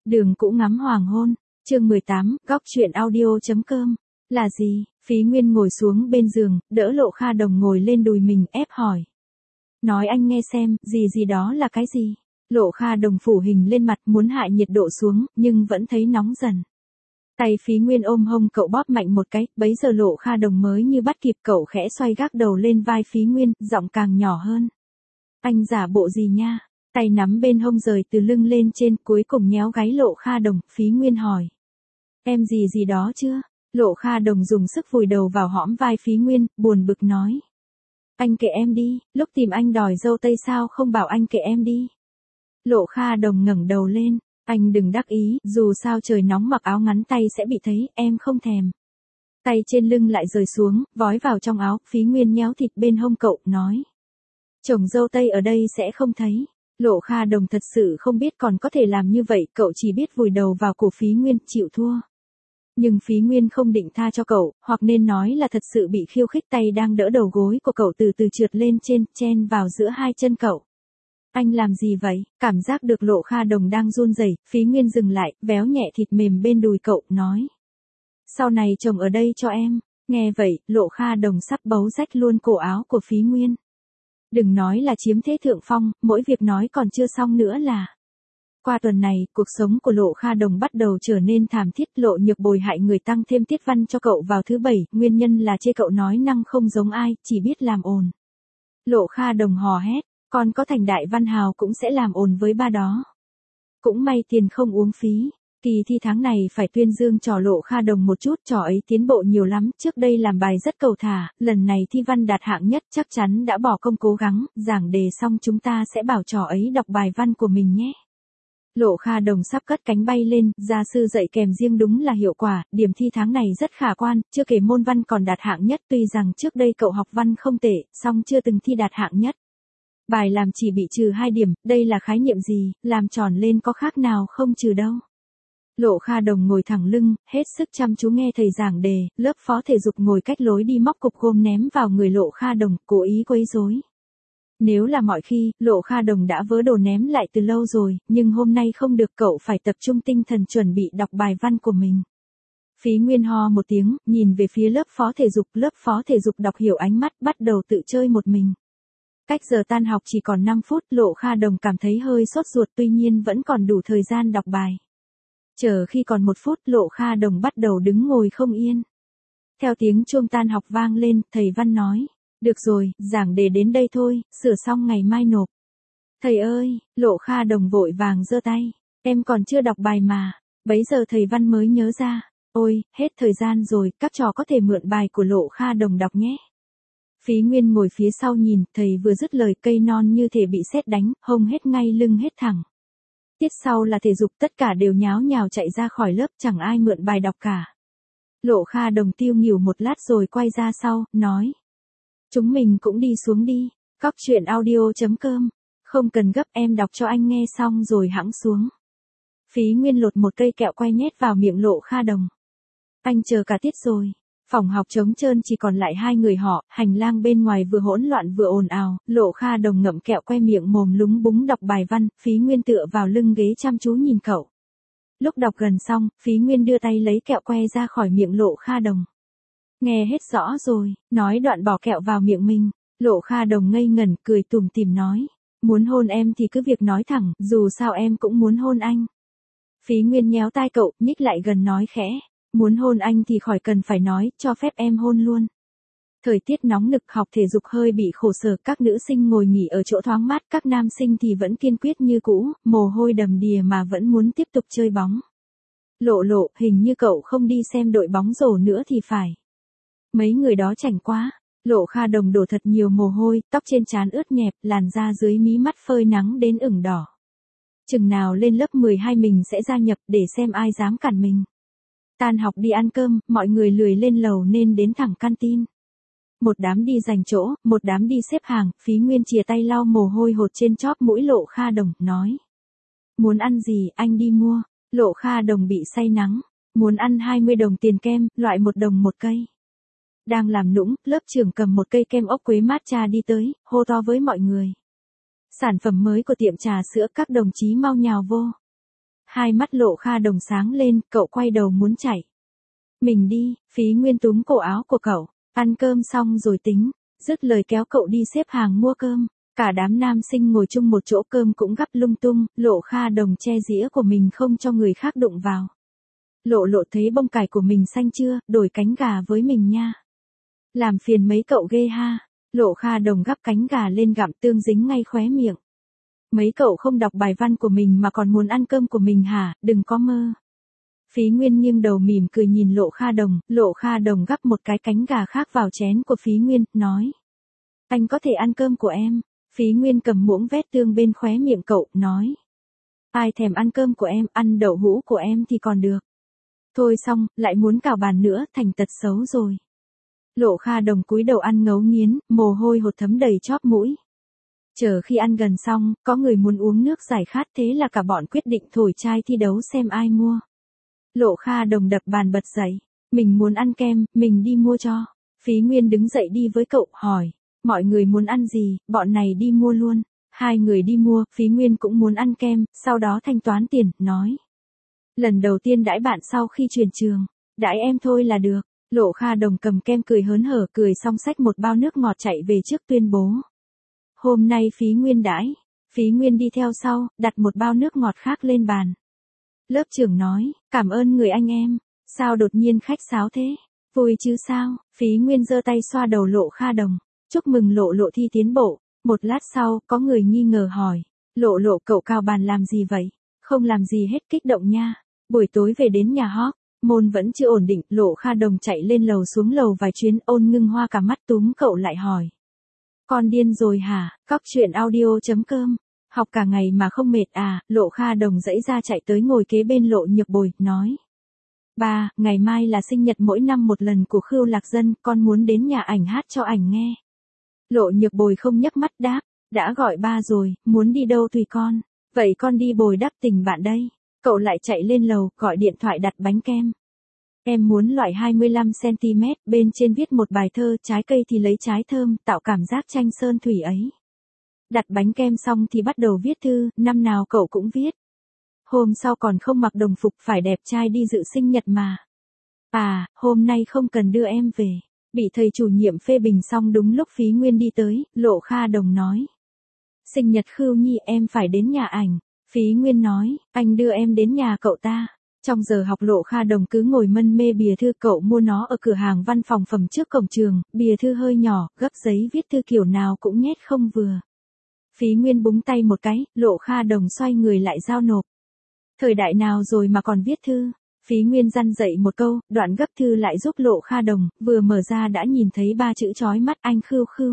Đường cũ ngắm hoàng hôn, chương 18, góc truyện audio.com. Là gì? Phí Nguyên ngồi xuống bên giường, đỡ Lộ Kha Đồng ngồi lên đùi mình, ép hỏi. Nói anh nghe xem, gì đó là cái gì? Lộ Kha Đồng phủ hình lên mặt muốn hạ nhiệt độ xuống, nhưng vẫn thấy nóng dần. Tay Phí Nguyên ôm hông cậu bóp mạnh một cái, bấy giờ Lộ Kha Đồng mới như bắt kịp, cậu khẽ xoay gác đầu lên vai Phí Nguyên, giọng càng nhỏ hơn. Anh giả bộ gì nha? Tay nắm bên hông rời từ lưng lên trên, cuối cùng nhéo gáy Lộ Kha Đồng, Phí Nguyên hỏi. Em gì đó chưa? Lộ Kha Đồng dùng sức vùi đầu vào hõm vai Phí Nguyên, buồn bực nói. Anh kệ em đi, lúc tìm anh đòi dâu tây sao không bảo anh kệ em đi. Lộ Kha Đồng ngẩng đầu lên, anh đừng đắc ý, dù sao trời nóng mặc áo ngắn tay sẽ bị thấy, em không thèm. Tay trên lưng lại rời xuống, vói vào trong áo, Phí Nguyên nhéo thịt bên hông cậu, nói. Chồng dâu tây ở đây sẽ không thấy. Lộ Kha Đồng thật sự không biết còn có thể làm như vậy, cậu chỉ biết vùi đầu vào cổ Phí Nguyên, chịu thua. Nhưng Phí Nguyên không định tha cho cậu, hoặc nên nói là thật sự bị khiêu khích, tay đang đỡ đầu gối của cậu từ từ trượt lên trên, chen vào giữa hai chân cậu. Anh làm gì vậy? Cảm giác được Lộ Kha Đồng đang run rẩy, Phí Nguyên dừng lại, véo nhẹ thịt mềm bên đùi cậu, nói. Sau này chồng ở đây cho em. Nghe vậy, Lộ Kha Đồng sắp bấu rách luôn cổ áo của Phí Nguyên. Đừng nói là chiếm thế thượng phong, mỗi việc nói còn chưa xong nữa là. Qua tuần này, cuộc sống của Lộ Kha Đồng bắt đầu trở nên thảm thiết. Lộ Nhược Bồi hại người tăng thêm tiết văn cho cậu vào thứ bảy, nguyên nhân là chê cậu nói năng không giống ai, chỉ biết làm ồn. Lộ Kha Đồng hò hét, con có thành đại văn hào cũng sẽ làm ồn với ba đó. Cũng may tiền không uống phí. Kỳ thi tháng này phải tuyên dương trò Lộ Kha Đồng một chút, trò ấy tiến bộ nhiều lắm, trước đây làm bài rất cầu thả, lần này thi văn đạt hạng nhất chắc chắn đã bỏ công cố gắng, giảng đề xong chúng ta sẽ bảo trò ấy đọc bài văn của mình nhé. Lộ Kha Đồng sắp cất cánh bay lên, gia sư dạy kèm riêng đúng là hiệu quả, điểm thi tháng này rất khả quan, chưa kể môn văn còn đạt hạng nhất, tuy rằng trước đây cậu học văn không tệ, song chưa từng thi đạt hạng nhất. Bài làm chỉ bị trừ 2 điểm, đây là khái niệm gì, làm tròn lên có khác nào không trừ đâu. Lộ Kha Đồng ngồi thẳng lưng, hết sức chăm chú nghe thầy giảng đề, lớp phó thể dục ngồi cách lối đi móc cục gôm ném vào người Lộ Kha Đồng, cố ý quấy rối. Nếu là mọi khi, Lộ Kha Đồng đã vớ đồ ném lại từ lâu rồi, nhưng hôm nay không được, cậu phải tập trung tinh thần chuẩn bị đọc bài văn của mình. Phí Nguyên ho một tiếng, nhìn về phía lớp phó thể dục đọc hiểu ánh mắt, bắt đầu tự chơi một mình. Cách giờ tan học chỉ còn 5 phút, Lộ Kha Đồng cảm thấy hơi sốt ruột, tuy nhiên vẫn còn đủ thời gian đọc bài. Chờ khi còn 1 phút, Lộ Kha Đồng bắt đầu đứng ngồi không yên. Theo tiếng chuông tan học vang lên, thầy văn nói. Được rồi, giảng đề đến đây thôi, sửa xong ngày mai nộp. Thầy ơi, Lộ Kha Đồng vội vàng giơ tay. Em còn chưa đọc bài mà. Bấy giờ thầy văn mới nhớ ra. Ôi, hết thời gian rồi, các trò có thể mượn bài của Lộ Kha Đồng đọc nhé. Phí Nguyên ngồi phía sau nhìn, thầy vừa dứt lời cây non như thể bị sét đánh, hông hết ngay lưng hết thẳng. Tiết sau là thể dục, tất cả đều nháo nhào chạy ra khỏi lớp, chẳng ai mượn bài đọc cả. Lộ Kha Đồng tiêu nghỉu một lát rồi quay ra sau, nói. Chúng mình cũng đi xuống đi. Góc truyện audio.com. Không cần gấp, em đọc cho anh nghe xong rồi hẵng xuống. Phí Nguyên lột một cây kẹo quay nhét vào miệng Lộ Kha Đồng. Anh chờ cả tiết rồi. Phòng học trống trơn chỉ còn lại 2 người họ, hành lang bên ngoài vừa hỗn loạn vừa ồn ào, Lộ Kha Đồng ngậm kẹo que miệng mồm lúng búng đọc bài văn, Phí Nguyên tựa vào lưng ghế chăm chú nhìn cậu. Lúc đọc gần xong, Phí Nguyên đưa tay lấy kẹo que ra khỏi miệng Lộ Kha Đồng. Nghe hết rõ rồi, nói đoạn bỏ kẹo vào miệng mình, Lộ Kha Đồng ngây ngẩn cười tủm tỉm nói. Muốn hôn em thì cứ việc nói thẳng, dù sao em cũng muốn hôn anh. Phí Nguyên nhéo tai cậu, nhích lại gần nói khẽ. Muốn hôn anh thì khỏi cần phải nói, cho phép em hôn luôn. Thời tiết nóng nực, học thể dục hơi bị khổ sở, các nữ sinh ngồi nghỉ ở chỗ thoáng mát, các nam sinh thì vẫn kiên quyết như cũ, mồ hôi đầm đìa mà vẫn muốn tiếp tục chơi bóng. Lộ, hình như cậu không đi xem đội bóng rổ nữa thì phải. Mấy người đó chảnh quá. Lộ Kha Đồng đổ thật nhiều mồ hôi, tóc trên trán ướt nhẹp, làn da dưới mí mắt phơi nắng đến ửng đỏ. Chừng nào lên lớp 12 mình sẽ gia nhập để xem ai dám cản mình. Tan học đi ăn cơm, mọi người lười lên lầu nên đến thẳng canteen. Một đám đi giành chỗ, một đám đi xếp hàng, Phí Nguyên chìa tay lau mồ hôi hột trên chóp mũi Lộ Kha Đồng, nói. Muốn ăn gì, anh đi mua. Lộ Kha Đồng bị say nắng. Muốn ăn 20 đồng tiền kem, loại 1 đồng một cây. Đang làm nũng, lớp trưởng cầm một cây kem ốc quế matcha đi tới, hô to với mọi người. Sản phẩm mới của tiệm trà sữa, các đồng chí mau nhào vô. Hai mắt Lộ Kha Đồng sáng lên, cậu quay đầu muốn chạy. Mình đi, Phí Nguyên túm cổ áo của cậu, ăn cơm xong rồi tính, dứt lời kéo cậu đi xếp hàng mua cơm. Cả đám nam sinh ngồi chung một chỗ cơm cũng gắp lung tung, Lộ Kha Đồng che dĩa của mình không cho người khác đụng vào. Lộ Lộ thấy bông cải của mình xanh chưa, đổi cánh gà với mình nha. Làm phiền mấy cậu ghê ha. Lộ Kha Đồng gắp cánh gà lên gặm tương dính ngay khóe miệng. Mấy cậu không đọc bài văn của mình mà còn muốn ăn cơm của mình hả, đừng có mơ. Phí Nguyên nghiêng đầu mỉm cười nhìn Lộ Kha Đồng gắp một cái cánh gà khác vào chén của Phí Nguyên, nói. Anh có thể ăn cơm của em. Phí Nguyên cầm muỗng vét tương bên khóe miệng cậu, nói. Ai thèm ăn cơm của em, ăn đậu hũ của em thì còn được. Thôi xong, lại muốn cào bàn nữa, thành tật xấu rồi. Lộ Kha Đồng cúi đầu ăn ngấu nghiến, mồ hôi hột thấm đầy chóp mũi. Chờ khi ăn gần xong, có người muốn uống nước giải khát, thế là cả bọn quyết định thổi chai thi đấu xem ai mua. Lộ Kha Đồng đập bàn bật dậy. Mình muốn ăn kem, mình đi mua cho. Phí Nguyên đứng dậy đi với cậu, hỏi. Mọi người muốn ăn gì, bọn này đi mua luôn. Hai người đi mua, Phí Nguyên cũng muốn ăn kem, sau đó thanh toán tiền, nói. Lần đầu tiên đãi bạn sau khi chuyển trường. Đãi em thôi là được. Lộ Kha Đồng cầm kem cười hớn hở, cười xong xách một bao nước ngọt chạy về trước tuyên bố. Hôm nay Phí Nguyên đãi. Phí Nguyên đi theo sau, đặt một bao nước ngọt khác lên bàn. Lớp trưởng nói, cảm ơn người anh em. Sao đột nhiên khách sáo thế? Vui chứ sao? Phí Nguyên giơ tay xoa đầu Lộ Kha Đồng. Chúc mừng Lộ Lộ thi tiến bộ. Một lát sau, có người nghi ngờ hỏi. Lộ Lộ cậu cào bàn làm gì vậy? Không làm gì hết, kích động nha. Buổi tối về đến nhà Hawk. Môn vẫn chưa ổn định, Lộ Kha Đồng chạy lên lầu xuống lầu vài chuyến, Ôn Ngưng Hoa cả mắt túm cậu lại hỏi. Con điên rồi hả? Cóc truyện audio.com. Học cả ngày mà không mệt à? Lộ Kha Đồng dãy ra chạy tới ngồi kế bên Lộ Nhược Bồi, nói. Ba, ngày mai là sinh nhật mỗi năm một lần của Khưu Lạc Dân, con muốn đến nhà ảnh hát cho ảnh nghe. Lộ Nhược Bồi không nhấc mắt đáp, đã gọi ba rồi, muốn đi đâu tùy con. Vậy con đi bồi đắp tình bạn đây. Cậu lại chạy lên lầu, gọi điện thoại đặt bánh kem. Em muốn loại 25cm, bên trên viết một bài thơ, trái cây thì lấy trái thơm, tạo cảm giác tranh sơn thủy ấy. Đặt bánh kem xong thì bắt đầu viết thư, năm nào cậu cũng viết. Hôm sau còn không mặc đồng phục, phải đẹp trai đi dự sinh nhật mà. À, hôm nay không cần đưa em về. Bị thầy chủ nhiệm phê bình xong đúng lúc Phí Nguyên đi tới, Lộ Kha Đồng nói. Sinh nhật Khưu Nhi em phải đến nhà ảnh. Phí Nguyên nói, anh đưa em đến nhà cậu ta. Trong giờ học Lộ Kha Đồng cứ ngồi mân mê bìa thư, cậu mua nó ở cửa hàng văn phòng phẩm trước cổng trường, bìa thư hơi nhỏ, gấp giấy viết thư kiểu nào cũng nhét không vừa. Phí Nguyên búng tay một cái, Lộ Kha Đồng xoay người lại giao nộp. Thời đại nào rồi mà còn viết thư? Phí Nguyên răn dậy một câu, đoạn gấp thư lại giúp Lộ Kha Đồng, vừa mở ra đã nhìn thấy ba chữ chói mắt, anh Khưu Khưu.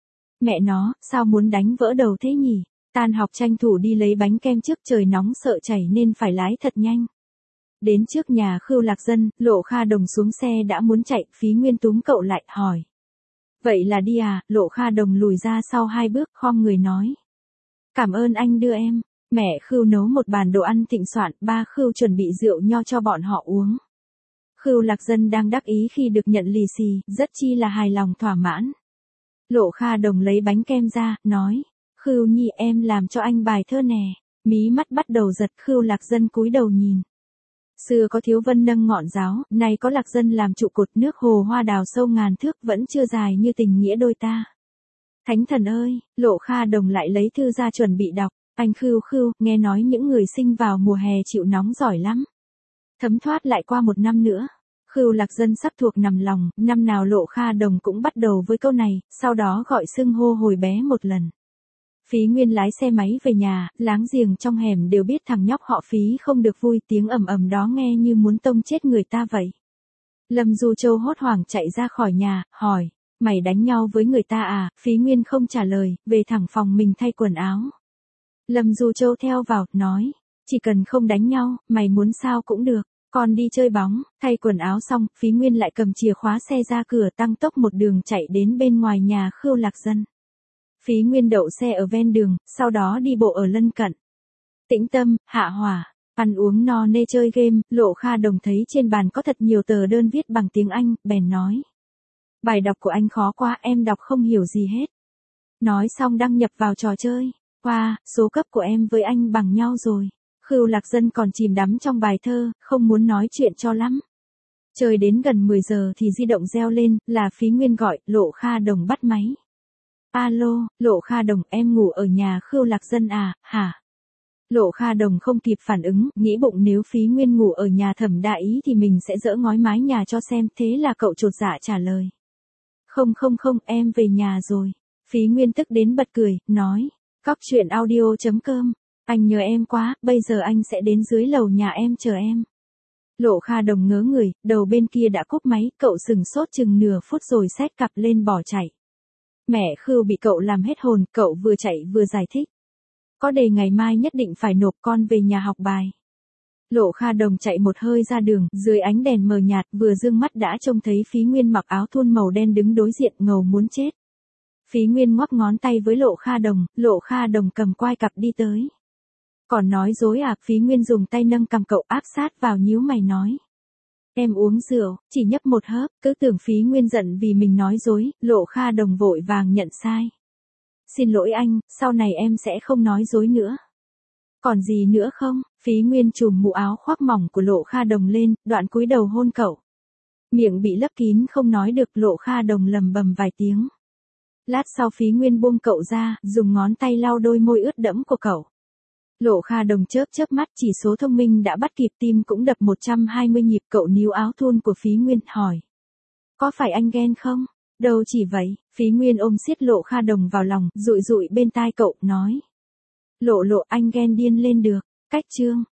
Mẹ nó, sao muốn đánh vỡ đầu thế nhỉ? Tan học tranh thủ đi lấy bánh kem trước, trời nóng sợ chảy nên phải lái thật nhanh. Đến trước nhà Khưu Lạc Dân, Lộ Kha Đồng xuống xe đã muốn chạy, Phí Nguyên túm cậu lại, hỏi. Vậy là đi à? Lộ Kha Đồng lùi ra sau 2 bước, khom người nói. Cảm ơn anh đưa em. Mẹ Khưu nấu một bàn đồ ăn thịnh soạn, ba Khưu chuẩn bị rượu nho cho bọn họ uống. Khưu Lạc Dân đang đắc ý khi được nhận lì xì, rất chi là hài lòng thỏa mãn. Lộ Kha Đồng lấy bánh kem ra, nói. Khưu Nhi em làm cho anh bài thơ nè. Mí mắt bắt đầu giật, Khưu Lạc Dân cúi đầu nhìn. Xưa có thiếu vân nâng ngọn giáo, nay có Lạc Dân làm trụ cột, nước hồ hoa đào sâu ngàn thước vẫn chưa dài như tình nghĩa đôi ta. Thánh thần ơi, Lộ Kha Đồng lại lấy thư ra chuẩn bị đọc. Anh Khưu Khưu, nghe nói những người sinh vào mùa hè chịu nóng giỏi lắm. Thấm thoát lại qua 1 năm nữa. Khưu Lạc Dân sắp thuộc nằm lòng, năm nào Lộ Kha Đồng cũng bắt đầu với câu này, sau đó gọi xưng hô hồi bé một lần. Phí Nguyên lái xe máy về nhà, láng giềng trong hẻm đều biết thằng nhóc họ Phí không được vui, tiếng ầm ầm đó nghe như muốn tông chết người ta vậy. Lâm Du Châu hốt hoảng chạy ra khỏi nhà, hỏi, mày đánh nhau với người ta à? Phí Nguyên không trả lời, về thẳng phòng mình thay quần áo. Lâm Du Châu theo vào, nói, chỉ cần không đánh nhau, mày muốn sao cũng được, con đi chơi bóng. Thay quần áo xong, Phí Nguyên lại cầm chìa khóa xe ra cửa, tăng tốc một đường chạy đến bên ngoài nhà Khưu Lạc Dân. Phí Nguyên đậu xe ở ven đường, sau đó đi bộ ở lân cận. Tĩnh tâm, hạ hỏa, ăn uống no nê chơi game, Lộ Kha Đồng thấy trên bàn có thật nhiều tờ đơn viết bằng tiếng Anh, bèn nói. Bài đọc của anh khó quá, em đọc không hiểu gì hết. Nói xong đăng nhập vào trò chơi. Wow, số cấp của em với anh bằng nhau rồi. Khưu Lạc Dân còn chìm đắm trong bài thơ, không muốn nói chuyện cho lắm. Trời đến gần 10 giờ thì di động reo lên, là Phí Nguyên gọi, Lộ Kha Đồng bắt máy. Alo, Lộ Kha Đồng, em ngủ ở nhà Khưu Lạc Dân à, hả? Lộ Kha Đồng không kịp phản ứng, nghĩ bụng nếu Phí Nguyên ngủ ở nhà Thẩm Đại Ý thì mình sẽ dỡ ngói mái nhà cho xem, thế là cậu chột dạ trả lời. Không, em về nhà rồi. Phí Nguyên tức đến bật cười, nói, Góc Chuyện Audio.com, anh nhớ em quá, bây giờ anh sẽ đến dưới lầu nhà em chờ em. Lộ Kha Đồng ngớ người, đầu bên kia đã cúp máy, cậu sừng sốt chừng nửa phút rồi xách cặp lên bỏ chạy. Mẹ Khưu bị cậu làm hết hồn, cậu vừa chạy vừa giải thích. Có đề ngày mai nhất định phải nộp, con về nhà học bài. Lộ Kha Đồng chạy một hơi ra đường, dưới ánh đèn mờ nhạt, vừa dương mắt đã trông thấy Phí Nguyên mặc áo thun màu đen đứng đối diện, ngầu muốn chết. Phí Nguyên ngoắc ngón tay với Lộ Kha Đồng cầm quai cặp đi tới. Còn nói dối à? Phí Nguyên dùng tay nâng cằm cậu áp sát vào, nhíu mày nói. Em uống rượu, chỉ nhấp một hớp, cứ tưởng Phí Nguyên giận vì mình nói dối, Lộ Kha Đồng vội vàng nhận sai. Xin lỗi anh, sau này em sẽ không nói dối nữa. Còn gì nữa không? Phí Nguyên trùm mũ áo khoác mỏng của Lộ Kha Đồng lên, đoạn cúi đầu hôn cậu. Miệng bị lấp kín không nói được, Lộ Kha Đồng lầm bầm vài tiếng. Lát sau Phí Nguyên buông cậu ra, dùng ngón tay lau đôi môi ướt đẫm của cậu. Lộ Kha Đồng chớp mắt, chỉ số thông minh đã bắt kịp, tim cũng đập 120 nhịp, cậu níu áo thun của Phí Nguyên, hỏi. Có phải anh ghen không? Đâu chỉ vậy, Phí Nguyên ôm siết Lộ Kha Đồng vào lòng, dụi bên tai cậu, nói. Lộ anh ghen điên lên được. Cách chương.